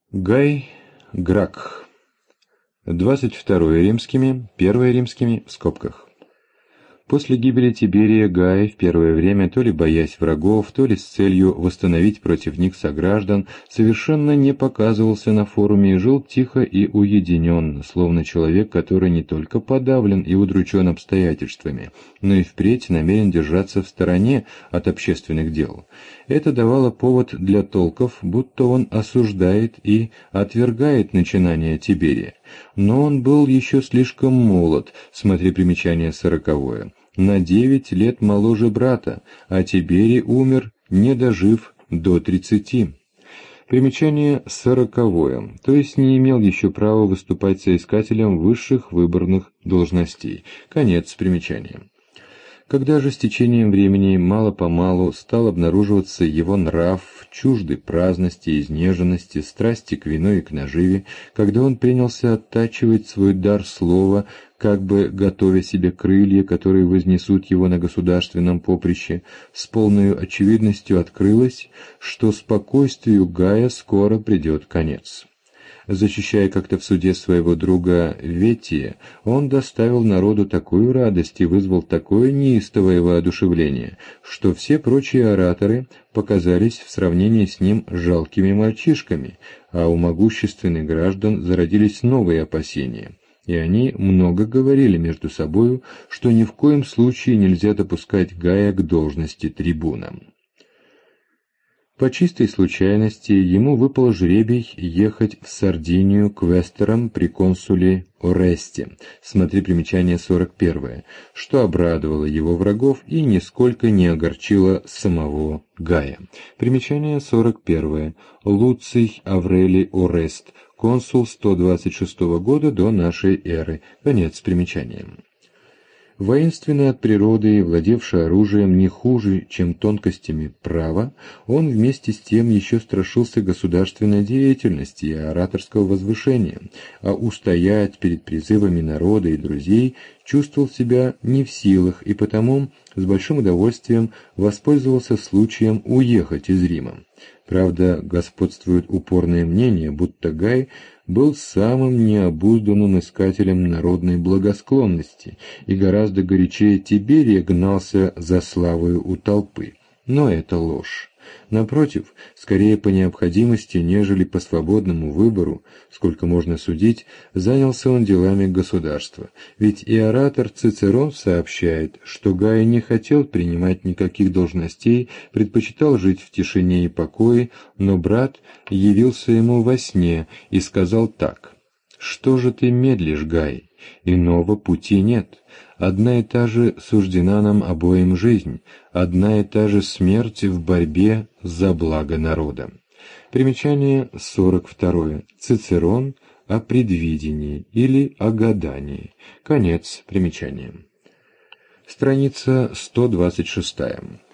Гай Гракх. 22 римскими, 1 римскими в скобках. После гибели Тиберия Гай в первое время, то ли боясь врагов, то ли с целью восстановить против них сограждан, совершенно не показывался на форуме и жил тихо и уединенно, словно человек, который не только подавлен и удручен обстоятельствами, но и впредь намерен держаться в стороне от общественных дел. Это давало повод для толков, будто он осуждает и отвергает начинания Тиберия. Но он был еще слишком молод, смотри примечание 40-е, на 9 лет моложе брата, а Тиберий умер, не дожив до 30. Примечание 40-е, то есть не имел еще права выступать соискателем высших выборных должностей. Конец примечания. Когда же с течением времени мало-помалу стал обнаруживаться его нрав, чуждый праздности, изнеженности, страсти к вину и к наживе, когда он принялся оттачивать свой дар слова, как бы готовя себе крылья, которые вознесут его на государственном поприще, с полной очевидностью открылось, что спокойствию Гая скоро придет конец. Защищая как-то в суде своего друга Ветия, он доставил народу такую радость и вызвал такое неистовое воодушевление, что все прочие ораторы показались в сравнении с ним жалкими мальчишками, а у могущественных граждан зародились новые опасения. И они много говорили между собою, что ни в коем случае нельзя допускать Гая к должности трибуна. По чистой случайности ему выпал жребий ехать в Сардинию квестором при консуле Оресте, смотри примечание 41, что обрадовало его врагов и нисколько не огорчило самого Гая. Примечание 41. Луций Аврелий Орест, консул 126 года до нашей эры. Конец примечания. Воинственный от природы и владевший оружием не хуже, чем тонкостями права, он вместе с тем еще страшился государственной деятельности и ораторского возвышения, а устоять перед призывами народа и друзей чувствовал себя не в силах и потому с большим удовольствием воспользовался случаем уехать из Рима. Правда, господствует упорное мнение, будто Гай был самым необузданным искателем народной благосклонности и гораздо горячее Тиберия гнался за славою у толпы. Но это ложь. Напротив, скорее по необходимости, нежели по свободному выбору, сколько можно судить, занялся он делами государства. Ведь и оратор Цицерон сообщает, что Гай не хотел принимать никаких должностей, предпочитал жить в тишине и покое, но брат явился ему во сне и сказал так: «Что же ты медлишь, Гай? Иного пути нет. Одна и та же суждена нам обоим жизнь, одна и та же смерть в борьбе за благо народа». Примечание 42. Цицерон о предвидении или о гадании. Конец примечания. Страница 126.